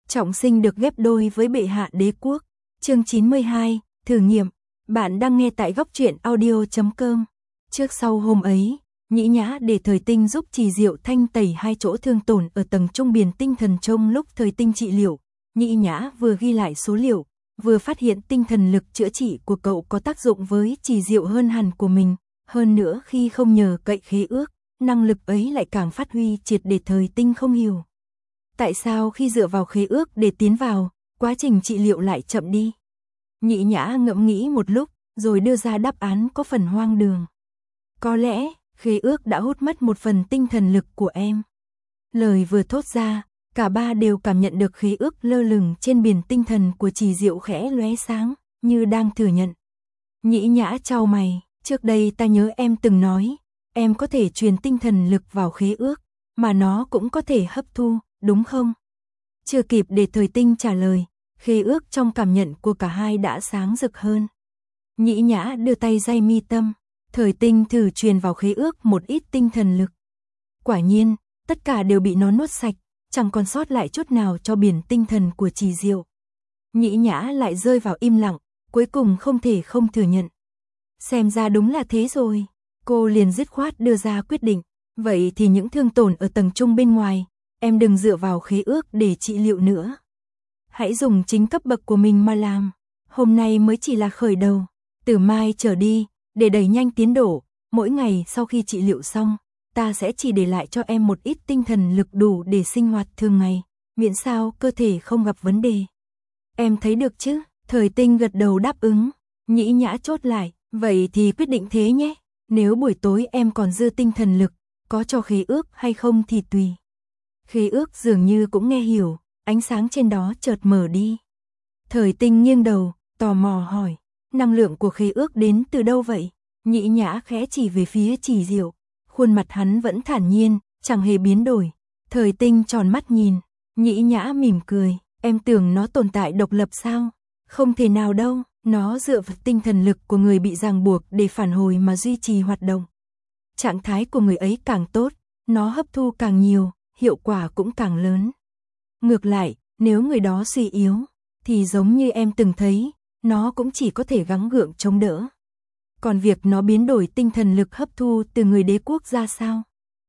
Trọng sinh được ghép đôi với bệ hạ đế quốc. Chương 92, thử nghiệm. Bạn đang nghe tại góc truyện audio.com. Trước sau hôm ấy, Nhĩ Nhã để Thời Tinh giúp Trì Diệu thanh tẩy hai chỗ thương tổn ở tầng trung biển tinh thần trong lúc Thời Tinh trị liệu. Nhĩ Nhã vừa ghi lại số liệu, vừa phát hiện tinh thần lực chữa trị của cậu có tác dụng với Trì Diệu hơn hẳn của mình. Hơn nữa khi không nhờ cậy khế ước, năng lực ấy lại càng phát huy triệt để. Thời Tinh không hiểu tại sao khi dựa vào khế ước để tiến vào, quá trình trị liệu lại chậm đi. Nhĩ Nhã ngẫm nghĩ một lúc, rồi đưa ra đáp án có phần hoang đường. Có lẽ, khế ước đã hút mất một phần tinh thần lực của em. Lời vừa thốt ra, cả ba đều cảm nhận được khế ước lơ lửng trên biển tinh thần của Trì Diệu khẽ lóe sáng, như đang thừa nhận. Nhĩ Nhã chau mày, trước đây ta nhớ em từng nói, em có thể truyền tinh thần lực vào khế ước, mà nó cũng có thể hấp thu, đúng không? Chưa kịp để Thời Tinh trả lời, khế ước trong cảm nhận của cả hai đã sáng rực hơn. Nhĩ Nhã đưa tay day mi tâm, Thời Tinh thử truyền vào khế ước một ít tinh thần lực. Quả nhiên, tất cả đều bị nó nuốt sạch, chẳng còn sót lại chút nào cho biển tinh thần của Trì Diệu. Nhĩ Nhã lại rơi vào im lặng, cuối cùng không thể không thừa nhận. Xem ra đúng là thế rồi, cô liền dứt khoát đưa ra quyết định. Vậy thì những thương tổn ở tầng trung bên ngoài, em đừng dựa vào khế ước để trị liệu nữa. Hãy dùng chính cấp bậc của mình mà làm. Hôm nay mới chỉ là khởi đầu. Từ mai trở đi, để đẩy nhanh tiến độ, mỗi ngày sau khi trị liệu xong, ta sẽ chỉ để lại cho em một ít tinh thần lực đủ để sinh hoạt thường ngày, miễn sao cơ thể không gặp vấn đề. Em thấy được chứ? Thời Tinh gật đầu đáp ứng. Nhĩ Nhã chốt lại, vậy thì quyết định thế nhé. Nếu buổi tối em còn dư tinh thần lực, có cho khế ước hay không thì tùy. Khế ước dường như cũng nghe hiểu, ánh sáng trên đó chợt mở đi. Thời Tinh nghiêng đầu, tò mò hỏi, năng lượng của khế ước đến từ đâu vậy? Nhĩ Nhã khẽ chỉ về phía Trì Diệu, khuôn mặt hắn vẫn thản nhiên, chẳng hề biến đổi. Thời Tinh tròn mắt nhìn, Nhĩ Nhã mỉm cười, em tưởng nó tồn tại độc lập sao? Không thể nào đâu, nó dựa vào tinh thần lực của người bị ràng buộc để phản hồi mà duy trì hoạt động. Trạng thái của người ấy càng tốt, nó hấp thu càng nhiều, hiệu quả cũng càng lớn. Ngược lại, nếu người đó suy yếu, thì giống như em từng thấy, nó cũng chỉ có thể gắng gượng chống đỡ. Còn việc nó biến đổi tinh thần lực hấp thu từ người đế quốc ra sao?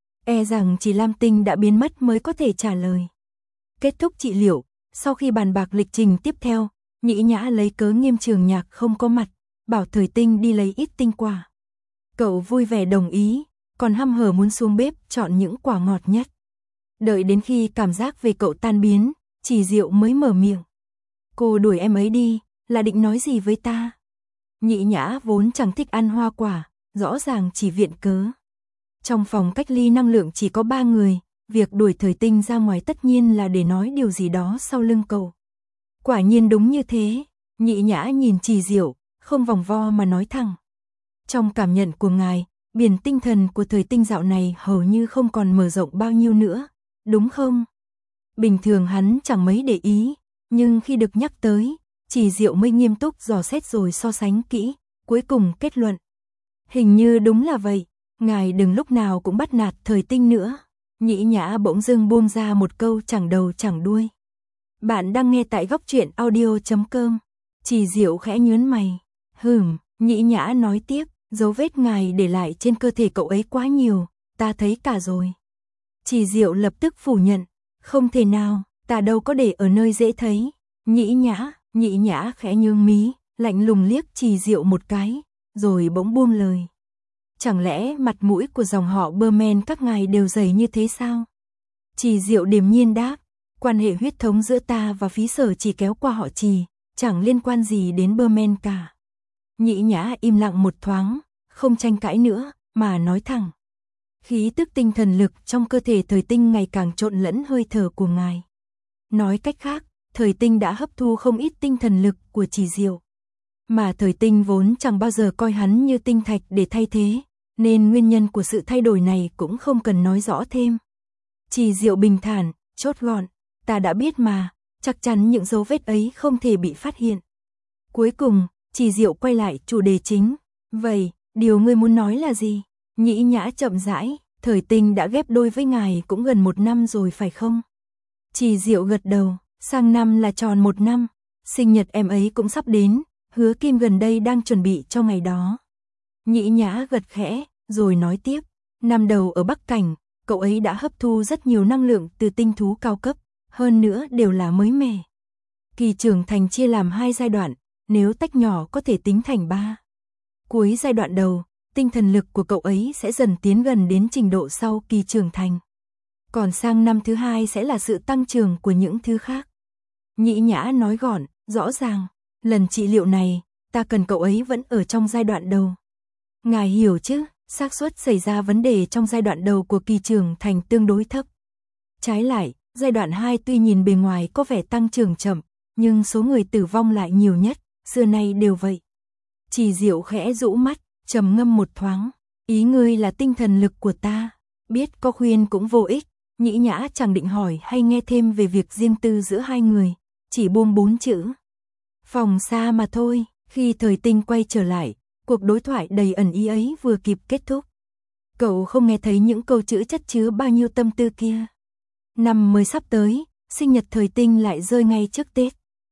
E rằng chỉ Lam Tinh đã biến mất mới có thể trả lời. Kết thúc trị liệu, sau khi bàn bạc lịch trình tiếp theo, Nhĩ Nhã lấy cớ Nghiêm Trường Nhạc không có mặt, bảo Thời Tinh đi lấy ít tinh quả. Cậu vui vẻ đồng ý, còn hăm hở muốn xuống bếp chọn những quả ngọt nhất. Đợi đến khi cảm giác về cậu tan biến, Trì Diệu mới mở miệng. Cô đuổi em ấy đi, là định nói gì với ta? Nhĩ Nhã vốn chẳng thích ăn hoa quả, rõ ràng chỉ viện cớ. Trong phòng cách ly năng lượng chỉ có 3 người, việc đuổi Thời Tinh ra ngoài tất nhiên là để nói điều gì đó sau lưng cậu. Quả nhiên đúng như thế, Nhĩ Nhã nhìn Trì Diệu, không vòng vo mà nói thẳng. Trong cảm nhận của ngài, biển tinh thần của Thời Tinh dạo này hầu như không còn mở rộng bao nhiêu nữa, đúng không? Bình thường hắn chẳng mấy để ý, nhưng khi được nhắc tới, Trì Diệu mới nghiêm túc dò xét rồi so sánh kỹ, cuối cùng kết luận. Hình như đúng là vậy, ngài đừng lúc nào cũng bắt nạt Thời Tinh nữa. Nhĩ Nhã bỗng dưng buông ra một câu chẳng đầu chẳng đuôi. Bạn đang nghe tại góc truyện audio.com. Trì Diệu khẽ nhướng mày. Nhĩ Nhã nói tiếp, dấu vết ngài để lại trên cơ thể cậu ấy quá nhiều, ta thấy cả rồi. Trì Diệu lập tức phủ nhận, không thể nào, ta đâu có để ở nơi dễ thấy. Nhĩ Nhã khẽ nhướng mí, lạnh lùng liếc Trì Diệu một cái, rồi bỗng buông lời. Chẳng lẽ mặt mũi của dòng họ Berman các ngài đều dày như thế sao? Trì Diệu điềm nhiên đáp, quan hệ huyết thống giữa ta và Phí Sở chỉ kéo qua họ Trì, chẳng liên quan gì đến Berman cả. Nhĩ Nhã im lặng một thoáng, không tranh cãi nữa, mà nói thẳng. Khí tức tinh thần lực trong cơ thể Thời Tinh ngày càng trộn lẫn hơi thở của ngài. Nói cách khác, Thời Tinh đã hấp thu không ít tinh thần lực của Trì Diệu. Mà Thời Tinh vốn chẳng bao giờ coi hắn như tinh thạch để thay thế, nên nguyên nhân của sự thay đổi này cũng không cần nói rõ thêm. Trì Diệu bình thản, chốt gọn, ta đã biết mà, chắc chắn những dấu vết ấy không thể bị phát hiện. Cuối cùng, Trì Diệu quay lại chủ đề chính. Vậy, điều ngươi muốn nói là gì? Nhĩ Nhã chậm rãi, Thời Tinh đã ghép đôi với ngài cũng gần 1 năm rồi phải không? Trì Diệu gật đầu, Sang năm là tròn 1 năm, sinh nhật em ấy cũng sắp đến, Hứa Kim gần đây đang chuẩn bị cho ngày đó. Nhĩ Nhã gật khẽ, rồi nói tiếp, năm đầu ở Bắc Cảnh, cậu ấy đã hấp thu rất nhiều năng lượng từ tinh thú cao cấp, hơn nữa đều là mới mẻ. Kỳ trưởng thành chia làm 2 giai đoạn, nếu tách nhỏ có thể tính thành 3. Cuối giai đoạn đầu, tinh thần lực của cậu ấy sẽ dần tiến gần đến trình độ sau kỳ trưởng thành. Còn sang năm thứ 2 sẽ là sự tăng trưởng của những thứ khác. Nhĩ Nhã nói gọn, rõ ràng, lần trị liệu này, ta cần cậu ấy vẫn ở trong giai đoạn đầu. Ngài hiểu chứ, xác suất xảy ra vấn đề trong giai đoạn đầu của kỳ trưởng thành tương đối thấp. Trái lại, giai đoạn 2 tuy nhìn bề ngoài có vẻ tăng trưởng chậm, nhưng số người tử vong lại nhiều nhất, xưa nay đều vậy. Chỉ Diệu khẽ rũ mắt, trầm ngâm một thoáng, ý ngươi là tinh thần lực của ta, biết có khuyên cũng vô ích. Nhĩ Nhã chẳng định hỏi hay nghe thêm về việc riêng tư giữa hai người, chỉ buông 4 chữ. Phòng xa mà thôi, khi Thời Tinh quay trở lại, cuộc đối thoại đầy ẩn ý ấy vừa kịp kết thúc. Cậu không nghe thấy những câu chữ chất chứa bao nhiêu tâm tư kia. Năm mới sắp tới, sinh nhật Thời Tinh lại rơi ngay trước Tết.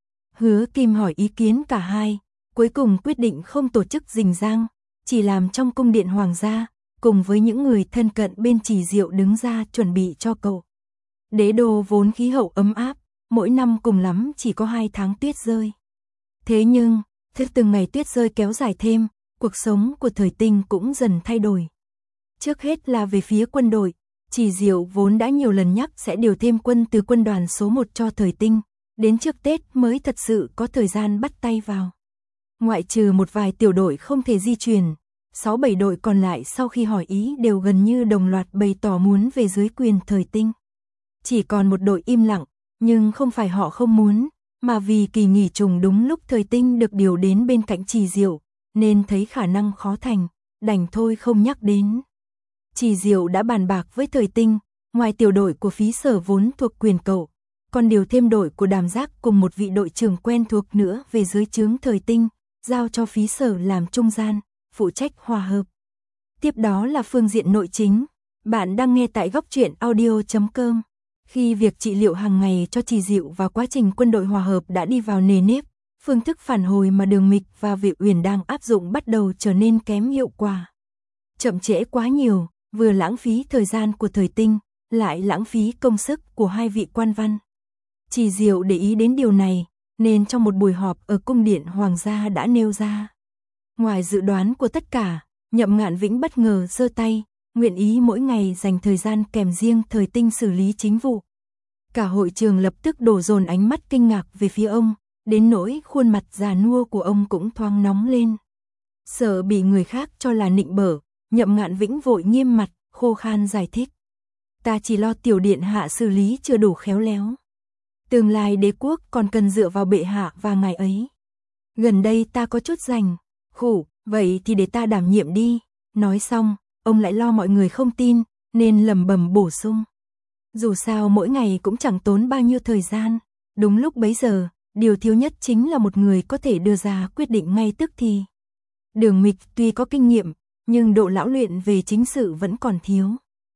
Hứa Kim hỏi ý kiến cả hai, cuối cùng quyết định không tổ chức rình rang, chỉ làm trong cung điện hoàng gia, cùng với những người thân cận bên Chỉ Diệu đứng ra chuẩn bị cho cậu. Đế đô vốn khí hậu ấm áp, mỗi năm cùng lắm chỉ có 2 tháng tuyết rơi. Thế nhưng, từng ngày tuyết rơi kéo dài thêm, cuộc sống của Thời Tinh cũng dần thay đổi. Trước hết là về phía quân đội, Chỉ Diệu vốn đã nhiều lần nhắc sẽ điều thêm quân từ quân đoàn số 1 cho Thời Tinh, đến trước Tết mới thật sự có thời gian bắt tay vào. Ngoại trừ một vài tiểu đội không thể di chuyển, 6-7 đội còn lại sau khi hỏi ý đều gần như đồng loạt bày tỏ muốn về dưới quyền Thời Tinh. Chỉ còn một đội im lặng, nhưng không phải họ không muốn, mà vì kỳ nghỉ trùng đúng lúc Thời Tinh được điều đến bên cạnh Chỉ Diệu, nên thấy khả năng khó thành, đành thôi không nhắc đến. Chỉ Diệu đã bàn bạc với Thời Tinh, ngoài tiểu đội của Phí Sở vốn thuộc quyền cậu, còn điều thêm đội của Đàm Giác cùng một vị đội trưởng quen thuộc nữa về dưới trướng Thời Tinh, giao cho Phí Sở làm trung gian, phụ trách hòa hợp. Tiếp đó là phương diện nội chính. Bạn đang nghe tại Góc Truyện Audio.com. Khi việc trị liệu hàng ngày cho Chỉ Diệu và quá trình quân đội hòa hợp đã đi vào nề nếp, phương thức phản hồi mà Đường Mịch và Vệ Uyển đang áp dụng bắt đầu trở nên kém hiệu quả. Chậm trễ quá nhiều, vừa lãng phí thời gian của Thời Tinh, lại lãng phí công sức của hai vị quan văn. Chỉ Diệu để ý đến điều này, nên trong một buổi họp ở cung điện hoàng gia đã nêu ra. Ngoài dự đoán của tất cả, Nhậm Ngạn Vĩnh bất ngờ giơ tay, nguyện ý mỗi ngày dành thời gian kèm riêng Thời Tinh xử lý chính vụ. Cả hội trường lập tức đổ dồn ánh mắt kinh ngạc về phía ông, đến nỗi khuôn mặt già nua của ông cũng thoáng nóng lên. Sợ bị người khác cho là nịnh bợ, Nhậm Ngạn Vĩnh vội nghiêm mặt, khô khan giải thích. Ta chỉ lo tiểu điện hạ xử lý chưa đủ khéo léo. Tương lai đế quốc còn cần dựa vào bệ hạ và ngài ấy. Gần đây ta có chút rảnh, vậy thì để ta đảm nhiệm đi. Nói xong, ông lại lo mọi người không tin, nên lẩm bẩm bổ sung. Dù sao mỗi ngày cũng chẳng tốn bao nhiêu thời gian. Đúng lúc bấy giờ, điều thiếu nhất chính là một người có thể đưa ra quyết định ngay tức thì. Đường Mịch tuy có kinh nghiệm, nhưng độ lão luyện về chính sự vẫn còn thiếu.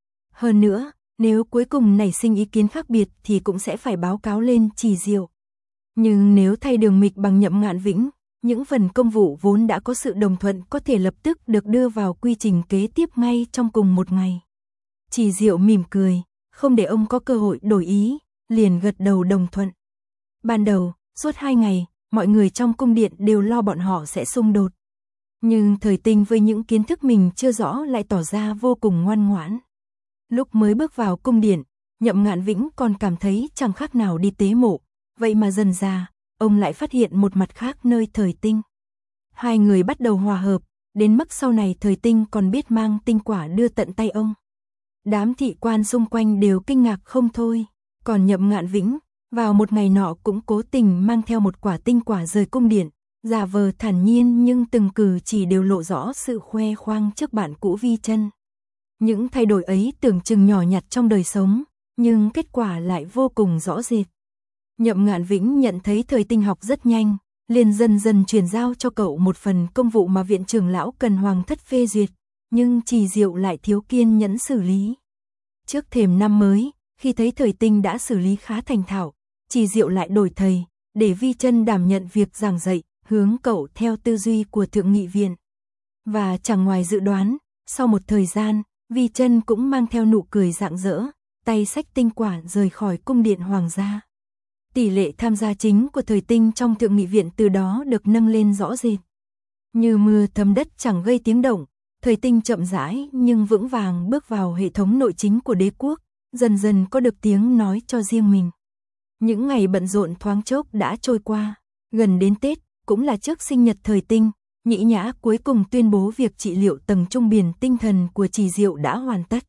Hơn nữa, nếu cuối cùng nảy sinh ý kiến khác biệt thì cũng sẽ phải báo cáo lên Chỉ Diệu. Nhưng nếu thay Đường Mịch bằng Nhậm Ngạn Vĩnh, những phần công vụ vốn đã có sự đồng thuận có thể lập tức được đưa vào quy trình kế tiếp ngay trong cùng một ngày. Chỉ Diệu mỉm cười, không để ông có cơ hội đổi ý, liền gật đầu đồng thuận. Ban đầu, suốt 2 ngày, mọi người trong cung điện đều lo bọn họ sẽ xung đột. Nhưng Thời Tinh với những kiến thức mình chưa rõ lại tỏ ra vô cùng ngoan ngoãn. Lúc mới bước vào cung điện, Nhậm Ngạn Vĩnh còn cảm thấy chẳng khác nào đi tế mộ, vậy mà dần ra, ông lại phát hiện một mặt khác nơi Thời Tinh. Hai người bắt đầu hòa hợp, đến mức sau này Thời Tinh còn biết mang tinh quả đưa tận tay ông. Đám thị quan xung quanh đều kinh ngạc không thôi, còn Nhậm Ngạn Vĩnh, vào một ngày nọ cũng cố tình mang theo một quả tinh quả rời cung điện, giả vờ thản nhiên nhưng từng cử chỉ đều lộ rõ sự khoe khoang trước bạn cũ Vi Chân. Những thay đổi ấy tưởng chừng nhỏ nhặt trong đời sống, nhưng kết quả lại vô cùng rõ rệt. Nhậm Ngạn Vĩnh nhận thấy Thời Tinh học rất nhanh, liền dần dần chuyển giao cho cậu một phần công vụ mà viện trưởng lão cần hoàng thất phê duyệt, nhưng Chỉ Diệu lại thiếu kiên nhẫn xử lý. Trước thềm năm mới, khi thấy Thời Tinh đã xử lý khá thành thạo, Trì Diệu lại đổi thầy, để Vi Chân đảm nhận việc giảng dạy, hướng cậu theo tư duy của Thượng nghị viện. Và chẳng ngoài dự đoán, sau một thời gian, Vi Chân cũng mang theo nụ cười rạng rỡ, tay xách tinh quản rời khỏi cung điện hoàng gia. Tỷ lệ tham gia chính của Thời Tinh trong Thượng nghị viện từ đó được nâng lên rõ rệt. Như mưa thấm đất chẳng gây tiếng động, Thời Tinh chậm rãi nhưng vững vàng bước vào hệ thống nội chính của đế quốc, dần dần có được tiếng nói cho riêng mình. Những ngày bận rộn thoáng chốc đã trôi qua, gần đến Tết, cũng là trước sinh nhật Thời Tinh, Nhĩ Nhã cuối cùng tuyên bố việc trị liệu tầng trung biển tinh thần của Trì Diệu đã hoàn tất.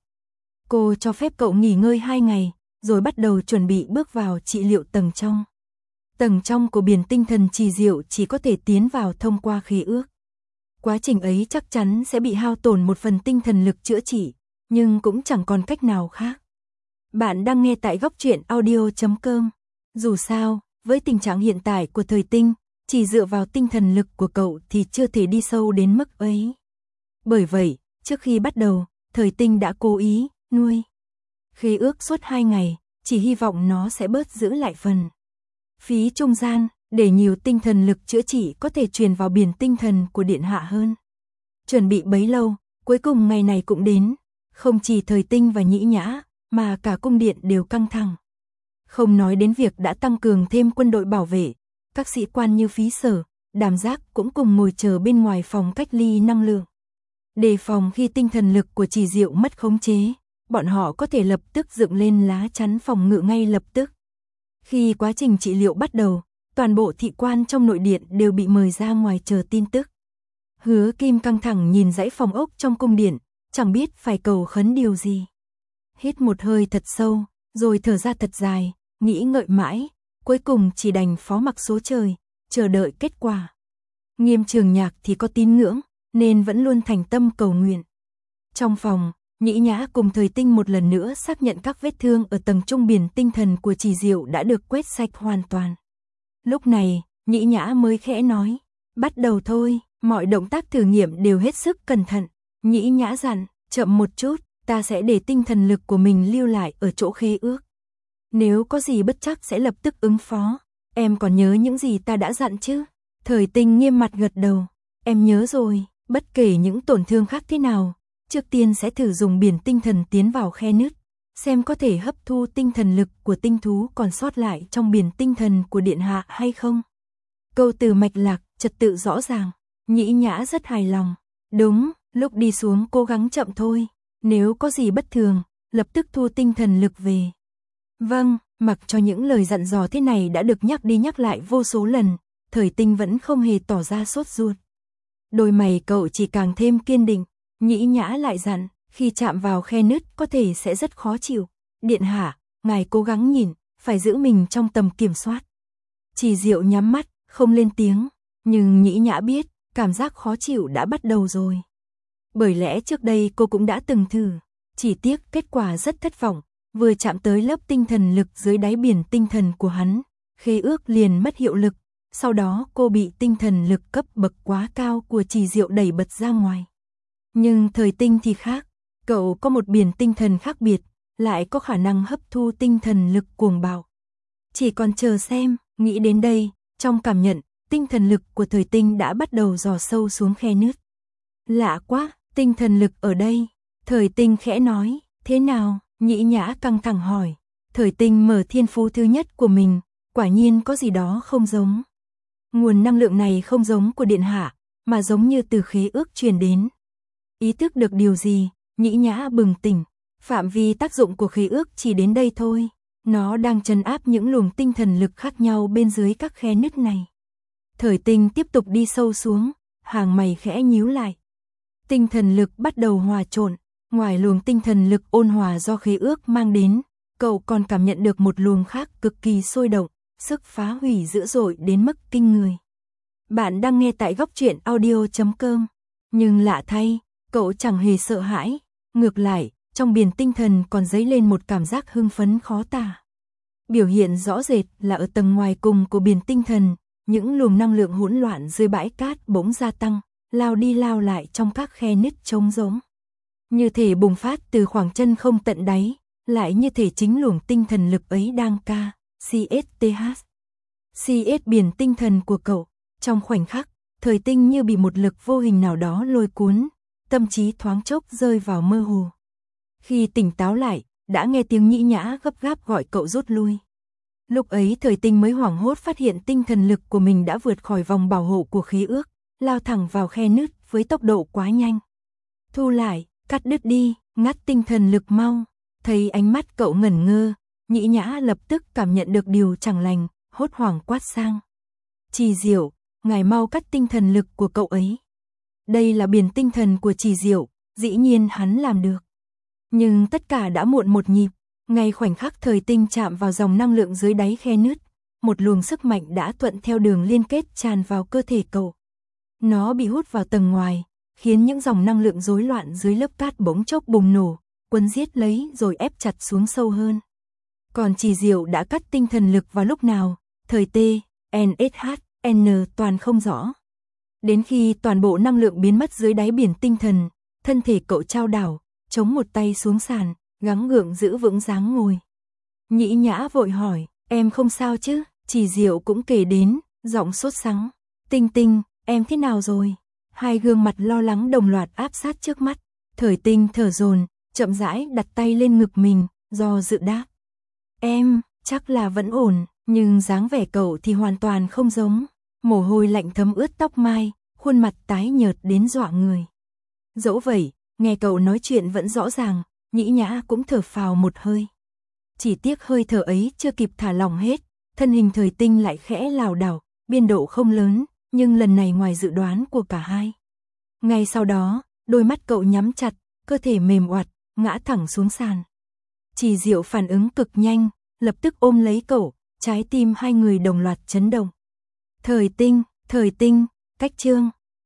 Cô cho phép cậu nghỉ ngơi 2 ngày, rồi bắt đầu chuẩn bị bước vào trị liệu tầng trong. Tầng trong của biển tinh thần Trì Diệu chỉ có thể tiến vào thông qua khế ước. Quá trình ấy chắc chắn sẽ bị hao tổn một phần tinh thần lực chữa trị, nhưng cũng chẳng còn cách nào khác. Bạn đang nghe tại góc truyện audio.com. Dù sao, với tình trạng hiện tại của Thời Tinh, chỉ dựa vào tinh thần lực của cậu thì chưa thể đi sâu đến mức ấy. Bởi vậy, trước khi bắt đầu, Thời Tinh đã cố ý nuôi khế ước suốt 2 ngày, chỉ hy vọng nó sẽ bớt giữ lại phần phí trung gian, để nhiều tinh thần lực chữa trị có thể truyền vào biển tinh thần của điện hạ hơn. Chuẩn bị bấy lâu, cuối cùng ngày này cũng đến, không chỉ Thời Tinh và Nhĩ Nhã, mà cả cung điện đều căng thẳng. Không nói đến việc đã tăng cường thêm quân đội bảo vệ, các sĩ quan như Phí Sở, Đàm Giác cũng cùng ngồi chờ bên ngoài phòng cách ly năng lượng. Đề phòng khi tinh thần lực của Trì Diệu mất khống chế, bọn họ có thể lập tức dựng lên lá chắn phòng ngự ngay lập tức. Khi quá trình trị liệu bắt đầu, toàn bộ thị quan trong nội điện đều bị mời ra ngoài chờ tin tức. Hứa Kim căng thẳng nhìn dãy phòng ốc trong cung điện, chẳng biết phải cầu khấn điều gì. Hít một hơi thật sâu, rồi thở ra thật dài, nghĩ ngợi mãi, cuối cùng chỉ đành phó mặc số trời, chờ đợi kết quả. Nghiêm Trường Nhạc thì có tín ngưỡng, nên vẫn luôn thành tâm cầu nguyện. Trong phòng, Nhĩ Nhã cùng Thời Tinh một lần nữa xác nhận các vết thương ở tầng trung biển tinh thần của Trì Diệu đã được quét sạch hoàn toàn. Lúc này, Nhĩ Nhã mới khẽ nói, bắt đầu thôi, mọi động tác thử nghiệm đều hết sức cẩn thận. Nhĩ Nhã dặn, chậm một chút, ta sẽ để tinh thần lực của mình lưu lại ở chỗ khế ước. Nếu có gì bất trắc sẽ lập tức ứng phó. Em còn nhớ những gì ta đã dặn chứ? Thời Tinh nghiêm mặt gật đầu. Em nhớ rồi, bất kể những tổn thương khác thế nào, trước tiên sẽ thử dùng biển tinh thần tiến vào khe nứt, xem có thể hấp thu tinh thần lực của tinh thú còn sót lại trong biển tinh thần của điện hạ hay không. Câu từ mạch lạc, trật tự rõ ràng, Nhĩ Nhã rất hài lòng. Đúng, lúc đi xuống cố gắng chậm thôi, nếu có gì bất thường, lập tức thu tinh thần lực về. Vâng, mặc cho những lời dặn dò thế này đã được nhắc đi nhắc lại vô số lần, Thời Tinh vẫn không hề tỏ ra sốt ruột. Đôi mày cậu chỉ càng thêm kiên định. Nhĩ Nhã lại dặn, khi chạm vào khe nứt có thể sẽ rất khó chịu. Điện hạ, ngài cố gắng nhìn, phải giữ mình trong tầm kiểm soát. Trì Diệu nhắm mắt, không lên tiếng, nhưng Nhĩ Nhã biết, cảm giác khó chịu đã bắt đầu rồi. Bởi lẽ trước đây cô cũng đã từng thử, chỉ tiếc kết quả rất thất vọng, vừa chạm tới lớp tinh thần lực dưới đáy biển tinh thần của hắn, khế ước liền mất hiệu lực, sau đó cô bị tinh thần lực cấp bậc quá cao của Trì Diệu đẩy bật ra ngoài. Nhưng Thời Tinh thì khác, cậu có một biển tinh thần khác biệt, lại có khả năng hấp thu tinh thần lực cuồng bạo. Chỉ còn chờ xem, nghĩ đến đây, trong cảm nhận, tinh thần lực của Thời Tinh đã bắt đầu dò sâu xuống khe nứt. Lạ quá, tinh thần lực ở đây. Thời Tinh khẽ nói, thế nào? Nhĩ Nhã căng thẳng hỏi. Thời Tinh mở thiên phú thứ nhất của mình, quả nhiên có gì đó không giống. Nguồn năng lượng này không giống của điện hạ, mà giống như từ khế ước truyền đến. Ý thức được điều gì, Nhĩ Nhã bừng tỉnh, phạm vi tác dụng của khế ước chỉ đến đây thôi, nó đang trấn áp những luồng tinh thần lực khác nhau bên dưới các khe nứt này. Thời Tinh tiếp tục đi sâu xuống, hàng mày khẽ nhíu lại. Tinh thần lực bắt đầu hòa trộn, ngoài luồng tinh thần lực ôn hòa do khế ước mang đến, cậu còn cảm nhận được một luồng khác cực kỳ sôi động, sức phá hủy dữ dội đến mức kinh người. Bạn đang nghe tại góc truyện audio.com, nhưng lạ thay, cậu chẳng hề sợ hãi, ngược lại, trong biển tinh thần còn dấy lên một cảm giác hưng phấn khó tả. Biểu hiện rõ rệt là ở tầng ngoài cùng của biển tinh thần, những luồng năng lượng hỗn loạn dưới bãi cát bỗng gia tăng, lao đi lao lại trong các khe nứt trống rỗng. Như thể bùng phát từ khoảng chân không tận đáy, lại như thể chính luồng tinh thần lực ấy đang CSTH. CS biển tinh thần của cậu. Trong khoảnh khắc, Thời Tinh như bị một lực vô hình nào đó lôi cuốn, tâm trí thoáng chốc rơi vào mơ hồ. Khi tỉnh táo lại, đã nghe tiếng Nhĩ Nhã gấp gáp gọi cậu rút lui. Lúc ấy Thời Tinh mới hoảng hốt phát hiện tinh thần lực của mình đã vượt khỏi vòng bảo hộ của khí ước, lao thẳng vào khe nứt với tốc độ quá nhanh. Thu lại, cắt đứt đi, ngắt tinh thần lực mau. Thấy ánh mắt cậu ngẩn ngơ, Nhĩ Nhã lập tức cảm nhận được điều chẳng lành, hốt hoảng quát sang. Trì Diệu, ngài mau cắt tinh thần lực của cậu ấy. Đây là biển tinh thần của Trì Diệu, dĩ nhiên hắn làm được. Nhưng tất cả đã muộn một nhịp, ngay khoảnh khắc Thời Tinh chạm vào dòng năng lượng dưới đáy khe nứt, một luồng sức mạnh đã thuận theo đường liên kết tràn vào cơ thể cậu. Nó bị hút vào tầng ngoài, khiến những dòng năng lượng rối loạn dưới lớp cát bỗng chốc bùng nổ, quấn giết lấy rồi ép chặt xuống sâu hơn. Còn Trì Diệu đã cắt tinh thần lực vào lúc nào, Thời T, NSH, N toàn không rõ. Đến khi toàn bộ năng lượng biến mất dưới đáy biển tinh thần, thân thể cậu chao đảo, chống một tay xuống sàn, gắng gượng giữ vững dáng ngồi. Nhĩ Nhã vội hỏi, em không sao chứ? Trì Diệu cũng kể đến, giọng sốt sắng. Tinh Tinh, em thế nào rồi? Hai gương mặt lo lắng đồng loạt áp sát trước mắt. Thời Tinh thở dồn, chậm rãi đặt tay lên ngực mình, do dự đáp. Em, chắc là vẫn ổn, nhưng dáng vẻ cậu thì hoàn toàn không giống. Mồ hôi lạnh thấm ướt tóc mai, khuôn mặt tái nhợt đến dọa người. Dẫu vậy, nghe cậu nói chuyện vẫn rõ ràng, Nhĩ Nhã cũng thở phào một hơi. Chỉ tiếc hơi thở ấy chưa kịp thả lỏng hết, thân hình Thời Tinh lại khẽ lảo đảo, biên độ không lớn, nhưng lần này ngoài dự đoán của cả hai. Ngay sau đó, đôi mắt cậu nhắm chặt, cơ thể mềm oặt, ngã thẳng xuống sàn. Trì Diệu phản ứng cực nhanh, lập tức ôm lấy cậu, trái tim hai người đồng loạt chấn động. Thời Tinh, cách chương.